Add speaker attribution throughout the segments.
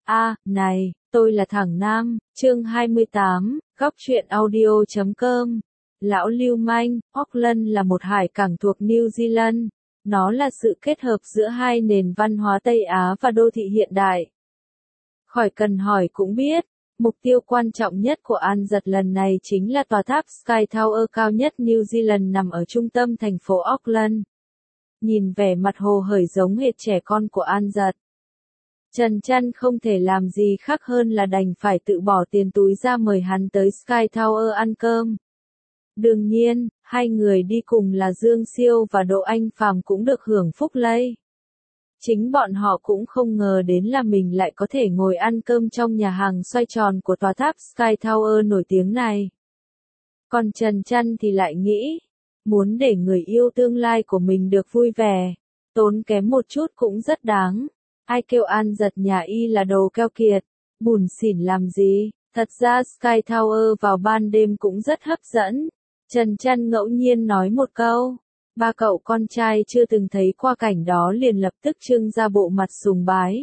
Speaker 1: Này, tôi là thằng Nam, chương 28, góc truyện audio.com. Lão lưu manh, Auckland là một hải cảng thuộc New Zealand. Nó là sự kết hợp giữa hai nền văn hóa Tây Á và đô thị hiện đại. Khỏi cần hỏi cũng biết, mục tiêu quan trọng nhất của Ansett lần này chính là tòa tháp Sky Tower cao nhất New Zealand nằm ở trung tâm thành phố Auckland. Nhìn vẻ mặt hồ hởi giống hệt trẻ con của Ansett, Trần Trăn không thể làm gì khác hơn là đành phải tự bỏ tiền túi ra mời hắn tới Sky Tower ăn cơm. Đương nhiên, hai người đi cùng là Dương Siêu và Đỗ Anh Phàm cũng được hưởng phúc lây. Chính bọn họ cũng không ngờ đến là mình lại có thể ngồi ăn cơm trong nhà hàng xoay tròn của tòa tháp Sky Tower nổi tiếng này. Còn Trần Trăn thì lại nghĩ, muốn để người yêu tương lai của mình được vui vẻ, tốn kém một chút cũng rất đáng. Ai kêu Ansett nhà y là đồ keo kiệt, bủn xỉn làm gì, thật ra Sky Tower vào ban đêm cũng rất hấp dẫn. Trần Trăn ngẫu nhiên nói một câu, ba cậu con trai chưa từng thấy qua cảnh đó liền lập tức trưng ra bộ mặt sùng bái.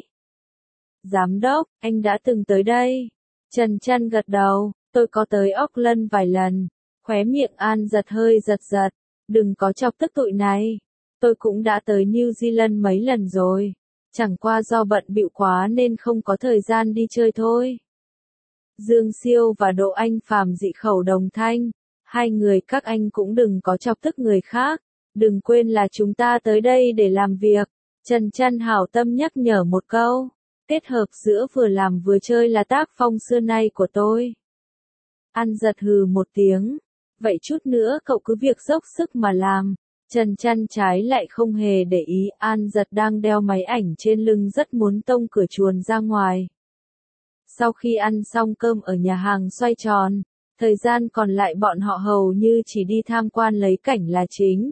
Speaker 1: Giám đốc, anh đã từng tới đây. Trần Trăn gật đầu, tôi có tới Auckland vài lần. Khóe miệng Ansett hơi giật giật, đừng có chọc tức tụi này. Tôi cũng đã tới New Zealand mấy lần rồi. Chẳng qua do bận bịu quá nên không có thời gian đi chơi thôi. Dương Siêu và Đỗ Anh Phàm dị khẩu đồng thanh. Hai người các anh cũng đừng có chọc tức người khác. Đừng quên là chúng ta tới đây để làm việc. Trần Trăn hảo tâm nhắc nhở một câu. Kết hợp giữa vừa làm vừa chơi là tác phong xưa nay của tôi. Ansett hừ một tiếng. Vậy chút nữa cậu cứ việc dốc sức mà làm. Trần Trăn trái lại không hề để ý, Ansett đang đeo máy ảnh trên lưng rất muốn tông cửa chuồn ra ngoài. Sau khi ăn xong cơm ở nhà hàng xoay tròn, thời gian còn lại bọn họ hầu như chỉ đi tham quan lấy cảnh là chính.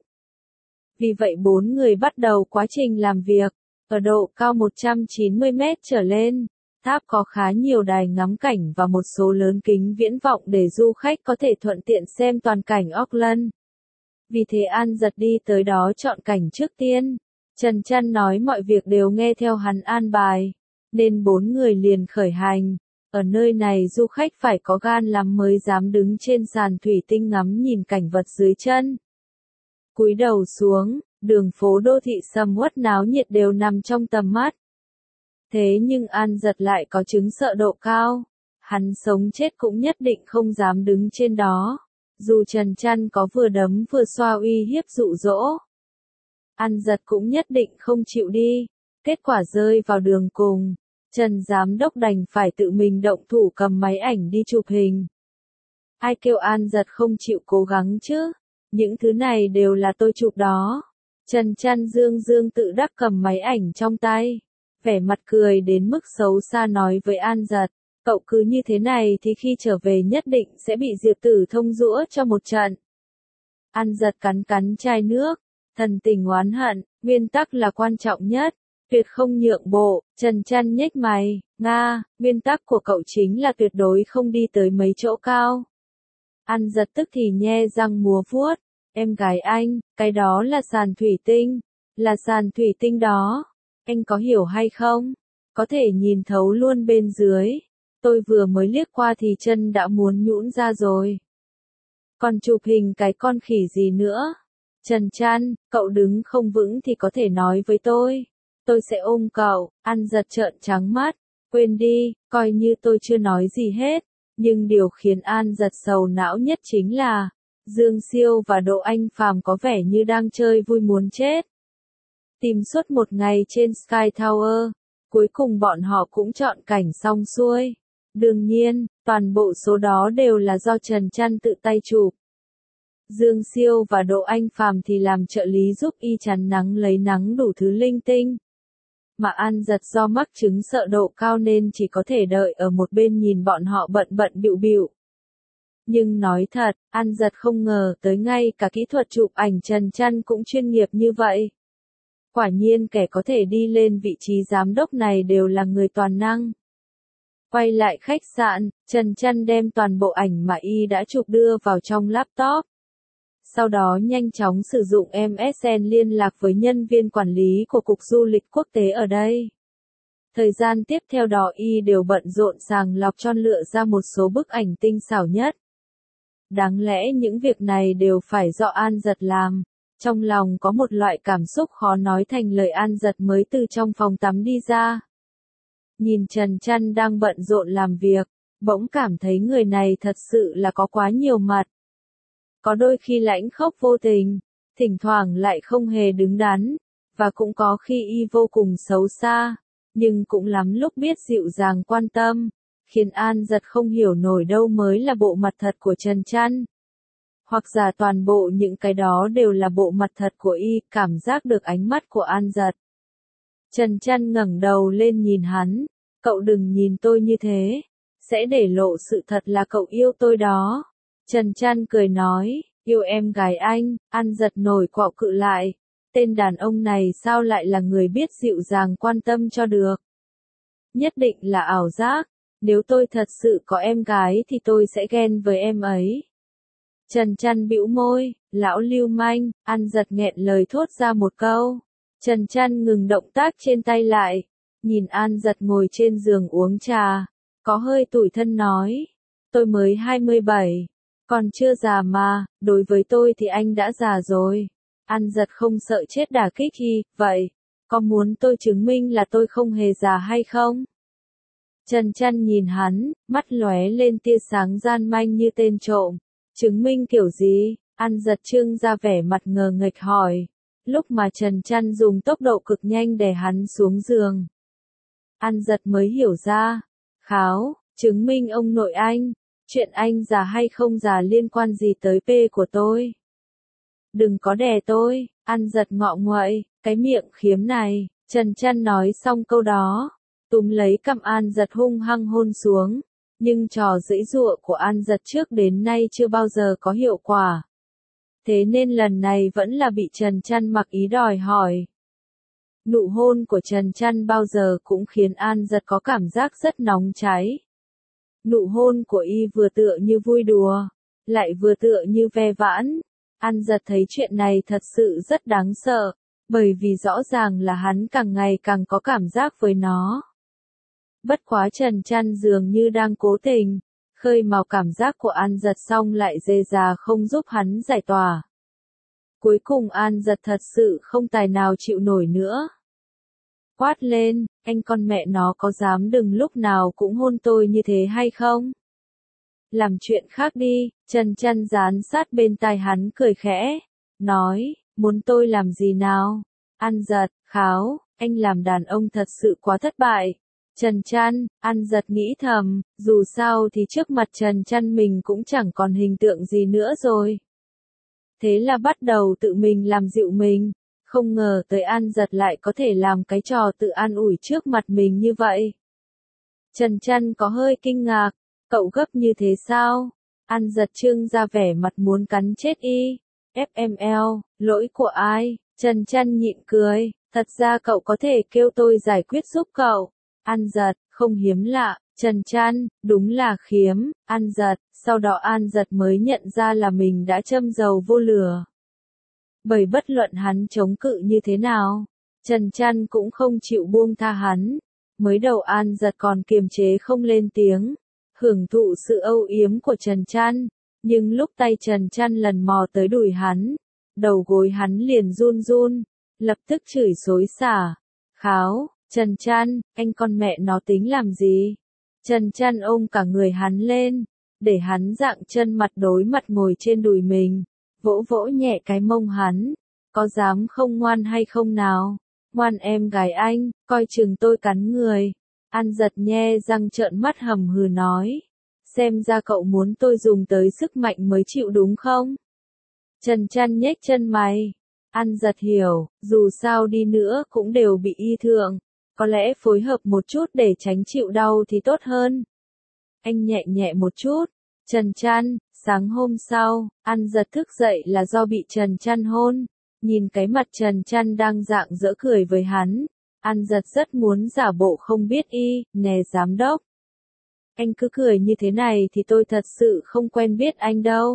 Speaker 1: Vì vậy bốn người bắt đầu quá trình làm việc. Ở độ cao 190 mét trở lên, tháp có khá nhiều đài ngắm cảnh và một số lớn kính viễn vọng để du khách có thể thuận tiện xem toàn cảnh Auckland. Vì thế Ansett đi tới đó chọn cảnh trước tiên. Trần Trăn nói mọi việc đều nghe theo hắn an bài, nên bốn người liền khởi hành. Ở nơi này du khách phải có gan lắm mới dám đứng trên sàn thủy tinh ngắm nhìn cảnh vật dưới chân. Cúi đầu xuống, đường phố đô thị sầm uất náo nhiệt đều nằm trong tầm mắt. Thế nhưng Ansett lại có chứng sợ độ cao. Hắn sống chết cũng nhất định không dám đứng trên đó. Dù Trần Trăn có vừa đấm vừa xoa uy hiếp dụ dỗ, Ansett cũng nhất định không chịu đi. Kết quả rơi vào đường cùng, Trần giám đốc đành phải tự mình động thủ cầm máy ảnh đi chụp hình. Ai kêu Ansett không chịu cố gắng chứ? Những thứ này đều là tôi chụp đó. Trần Trăn dương tự đắc cầm máy ảnh trong tay, vẻ mặt cười đến mức xấu xa nói với Ansett. Cậu cứ như thế này thì khi trở về nhất định sẽ bị Diệp Tử Thông giũa cho một trận. Ansett cắn cắn chai nước, thần tình oán hận, nguyên tắc là quan trọng nhất, tuyệt không nhượng bộ. Trần Trăn nhếch mày, nguyên tắc của cậu chính là tuyệt đối không đi tới mấy chỗ cao. Ansett tức thì nhe răng múa vuốt, em gái anh, cái đó là sàn thủy tinh, là sàn thủy tinh đó, anh có hiểu hay không? Có thể nhìn thấu luôn bên dưới. Tôi vừa mới liếc qua thì chân đã muốn nhũn ra rồi. Còn chụp hình cái con khỉ gì nữa? Trần Trăn, cậu đứng không vững thì có thể nói với tôi. Tôi sẽ ôm cậu. Ansett trợn trắng mắt. Quên đi, coi như tôi chưa nói gì hết. Nhưng điều khiến Ansett sầu não nhất chính là Dương Siêu và Đỗ Anh Phàm có vẻ như đang chơi vui muốn chết. Tìm suốt một ngày trên Sky Tower. Cuối cùng bọn họ cũng chọn cảnh xong xuôi. Đương nhiên, toàn bộ số đó đều là do Trần Trăn tự tay chụp. Dương Siêu và Đỗ Anh Phàm thì làm trợ lý giúp y chắn nắng lấy nắng đủ thứ linh tinh. Mà Ansett do mắc chứng sợ độ cao nên chỉ có thể đợi ở một bên nhìn bọn họ bận bịu bịu. Nhưng nói thật, Ansett không ngờ tới ngay cả kỹ thuật chụp ảnh Trần Trăn cũng chuyên nghiệp như vậy. Quả nhiên kẻ có thể đi lên vị trí giám đốc này đều là người toàn năng. Quay lại khách sạn, Trần Trăn đem toàn bộ ảnh mà y đã chụp đưa vào trong laptop. Sau đó nhanh chóng sử dụng MSN liên lạc với nhân viên quản lý của Cục Du lịch Quốc tế ở đây. Thời gian tiếp theo đó y đều bận rộn sàng lọc chọn lựa ra một số bức ảnh tinh xảo nhất. Đáng lẽ những việc này đều phải do An Dật làm. Trong lòng có một loại cảm xúc khó nói thành lời. An Dật mới từ trong phòng tắm đi ra. Nhìn Trần Trăn đang bận rộn làm việc, bỗng cảm thấy người này thật sự là có quá nhiều mặt. Có đôi khi lãnh khốc vô tình, thỉnh thoảng lại không hề đứng đắn, và cũng có khi y vô cùng xấu xa, nhưng cũng lắm lúc biết dịu dàng quan tâm, khiến An Dật không hiểu nổi đâu mới là bộ mặt thật của Trần Trăn. Hoặc giả toàn bộ những cái đó đều là bộ mặt thật của y, cảm giác được ánh mắt của An Dật. Trần Trăn ngẩng đầu lên nhìn hắn, cậu đừng nhìn tôi như thế, sẽ để lộ sự thật là cậu yêu tôi đó. Trần Trăn cười nói, yêu em gái anh. An Dật nổi quạo cự lại, tên đàn ông này sao lại là người biết dịu dàng quan tâm cho được. Nhất định là ảo giác, nếu tôi thật sự có em gái thì tôi sẽ ghen với em ấy. Trần Trăn bĩu môi, lão lưu manh. An Dật nghẹn lời thốt ra một câu. Trần Trăn ngừng động tác trên tay lại, nhìn An Dật ngồi trên giường uống trà, có hơi tủi thân nói, tôi mới 27, còn chưa già mà, đối với tôi thì anh đã già rồi. An Dật không sợ chết đả kích y, vậy, có muốn tôi chứng minh là tôi không hề già hay không? Trần Trăn nhìn hắn, mắt lóe lên tia sáng gian manh như tên trộm. Chứng minh kiểu gì? An Dật trưng ra vẻ mặt ngờ nghệch hỏi. Lúc mà Trần Trăn dùng tốc độ cực nhanh đè hắn xuống giường, An Dật mới hiểu ra. Kháo, chứng minh ông nội anh. Chuyện anh già hay không già liên quan gì tới P của tôi? Đừng có đè tôi. An Dật ngọ nguậy, cái miệng khiếm này. Trần Trăn nói xong câu đó, túm lấy cằm An Dật hung hăng hôn xuống. Nhưng trò giãy giụa của An Dật trước đến nay chưa bao giờ có hiệu quả. Thế nên lần này vẫn là bị Trần Trăn mặc ý đòi hỏi. Nụ hôn của Trần Trăn bao giờ cũng khiến An Dật có cảm giác rất nóng cháy. Nụ hôn của y vừa tựa như vui đùa, lại vừa tựa như ve vãn. An Dật thấy chuyện này thật sự rất đáng sợ, bởi vì rõ ràng là hắn càng ngày càng có cảm giác với nó. Bất quá Trần Trăn dường như đang cố tình khơi mào cảm giác của An Dật xong lại dề già không giúp hắn giải tỏa. Cuối cùng An Dật thật sự không tài nào chịu nổi nữa. Quát lên, anh con mẹ nó có dám đừng lúc nào cũng hôn tôi như thế hay không? Làm chuyện khác đi. Trần Trăn dán sát bên tai hắn cười khẽ, nói, muốn tôi làm gì nào? An Dật, kháo, anh làm đàn ông thật sự quá thất bại. Trần Trăn, An Dật nghĩ thầm, dù sao thì trước mặt Trần Trăn mình cũng chẳng còn hình tượng gì nữa rồi. Thế là bắt đầu tự mình làm dịu mình, không ngờ tới An Dật lại có thể làm cái trò tự an ủi trước mặt mình như vậy. Trần Trăn có hơi kinh ngạc, cậu gấp như thế sao? An Dật trưng ra vẻ mặt muốn cắn chết y. FML, lỗi của ai? Trần Trăn nhịn cười, thật ra cậu có thể kêu tôi giải quyết giúp cậu. An Dật, không hiếm lạ. Trần Trăn, đúng là khiếm. An Dật, sau đó An Dật mới nhận ra là mình đã châm dầu vô lửa. Bởi bất luận hắn chống cự như thế nào, Trần Trăn cũng không chịu buông tha hắn. Mới đầu An Dật còn kiềm chế không lên tiếng, hưởng thụ sự âu yếm của Trần Trăn, nhưng lúc tay Trần Trăn lần mò tới đùi hắn, đầu gối hắn liền run run, lập tức chửi xối xả. Kháo, Trần Trăn, anh con mẹ nó tính làm gì? Trần Trăn ôm cả người hắn lên, để hắn dạng chân mặt đối mặt ngồi trên đùi mình, vỗ vỗ nhẹ cái mông hắn, có dám không ngoan hay không nào? Ngoan em gái anh, coi chừng tôi cắn người. An Dật nhe răng trợn mắt hầm hừ nói, xem ra cậu muốn tôi dùng tới sức mạnh mới chịu đúng không? Trần Trăn nhếch chân mày. An Dật hiểu, dù sao đi nữa cũng đều bị y thượng, có lẽ phối hợp một chút để tránh chịu đau thì tốt hơn. Anh nhẹ nhẹ một chút. Trần Trăn, sáng hôm sau, An Dật thức dậy là do bị Trần Trăn hôn. Nhìn cái mặt Trần Trăn đang rạng rỡ cười với hắn, An Dật rất muốn giả bộ không biết y, nè giám đốc. Anh cứ cười như thế này thì tôi thật sự không quen biết anh đâu.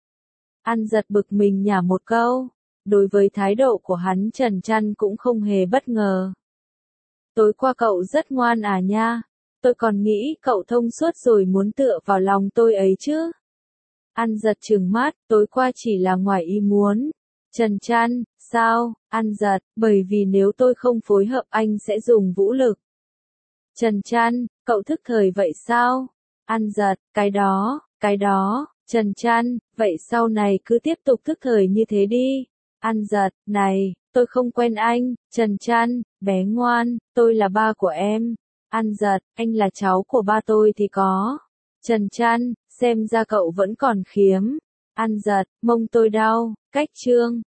Speaker 1: An Dật bực mình nhả một câu. Đối với thái độ của hắn Trần Trăn cũng không hề bất ngờ. Tối qua cậu rất ngoan à nha. Tôi còn nghĩ cậu thông suốt rồi muốn tựa vào lòng tôi ấy chứ. An Giật trừng mắt, tối qua chỉ là ngoài ý muốn. Trần Trăn, sao? An Giật, bởi vì nếu tôi không phối hợp anh sẽ dùng vũ lực. Trần Trăn, cậu thức thời vậy sao? An Giật, cái đó. Trần Trăn, vậy sau này cứ tiếp tục thức thời như thế đi. An Giật, này, tôi không quen anh. Trần Trăn, bé ngoan, tôi là ba của em. An Giật, anh là cháu của ba tôi thì có. Trần Trăn, xem ra cậu vẫn còn khiếm. An Giật, mông tôi đau. Cách chương